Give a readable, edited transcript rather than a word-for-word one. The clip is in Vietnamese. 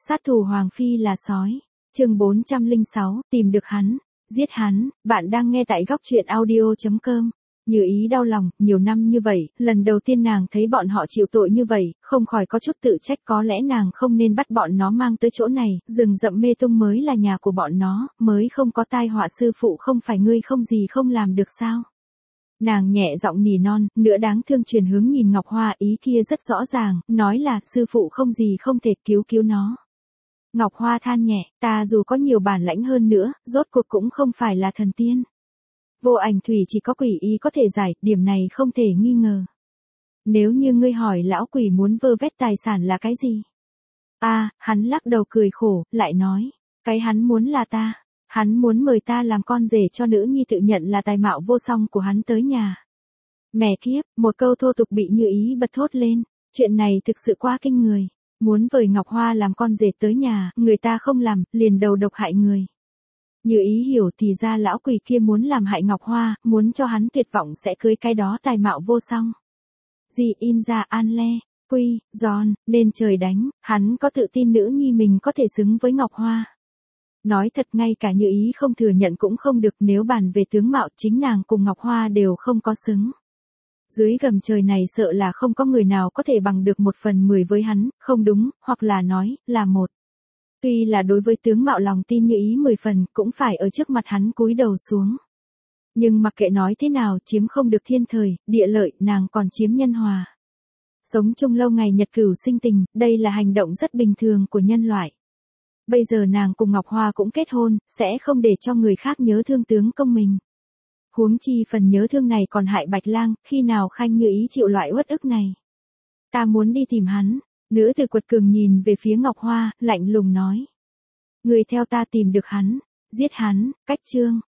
Sát thủ Hoàng Phi là sói. Chương 406, tìm được hắn, giết hắn. Bạn đang nghe tại góc truyện audio.com. Như Ý đau lòng, nhiều năm như vậy, lần đầu tiên nàng thấy bọn họ chịu tội như vậy, không khỏi có chút tự trách, có lẽ nàng không nên bắt bọn nó mang tới chỗ này, rừng rậm mê tung mới là nhà của bọn nó, mới không có tai họa. Sư phụ không phải ngươi không gì không làm được sao? Nàng nhẹ giọng nỉ non, nửa đáng thương truyền hướng nhìn Ngọc Hoa, ý kia rất rõ ràng, nói là sư phụ không gì không thể cứu nó. Ngọc Hoa than nhẹ, ta dù có nhiều bản lãnh hơn nữa, rốt cuộc cũng không phải là thần tiên. Vô ảnh thủy chỉ có quỷ y có thể giải, điểm này không thể nghi ngờ. Nếu như ngươi hỏi lão quỷ muốn vơ vét tài sản là cái gì? Hắn lắc đầu cười khổ, lại nói, cái hắn muốn là ta. Hắn muốn mời ta làm con rể cho nữ nhi tự nhận là tài mạo vô song của hắn tới nhà. Mẹ kiếp, một câu thô tục bị Như Ý bật thốt lên, chuyện này thực sự quá kinh người. Muốn vời Ngọc Hoa làm con rể tới nhà, người ta không làm, liền đầu độc hại người. Như Ý hiểu thì ra lão quỷ kia muốn làm hại Ngọc Hoa, muốn cho hắn tuyệt vọng sẽ cưới cái đó tài mạo vô song. Di in ra an le, quy, giòn, nên trời đánh, hắn có tự tin nữ nhi mình có thể xứng với Ngọc Hoa. Nói thật ngay cả Như Ý không thừa nhận cũng không được, nếu bàn về tướng mạo chính nàng cùng Ngọc Hoa đều không có xứng. Dưới gầm trời này sợ là không có người nào có thể bằng được 1/10 với hắn, không đúng, hoặc là nói, là một. Tuy là đối với tướng mạo lòng tin Như Ý 10 phần, cũng phải ở trước mặt hắn cúi đầu xuống. Nhưng mặc kệ nói thế nào, chiếm không được thiên thời, địa lợi, nàng còn chiếm nhân hòa. Sống chung lâu ngày nhật cửu sinh tình, đây là hành động rất bình thường của nhân loại. Bây giờ nàng cùng Ngọc Hoa cũng kết hôn, sẽ không để cho người khác nhớ thương tướng công mình. Huống chi phần nhớ thương này còn hại Bạch Lang, khi nào Khanh Như Ý chịu loại uất ức này. Ta muốn đi tìm hắn. Nữ tử quật cường nhìn về phía Ngọc Hoa, lạnh lùng nói. Người theo ta tìm được hắn, giết hắn, cách chương.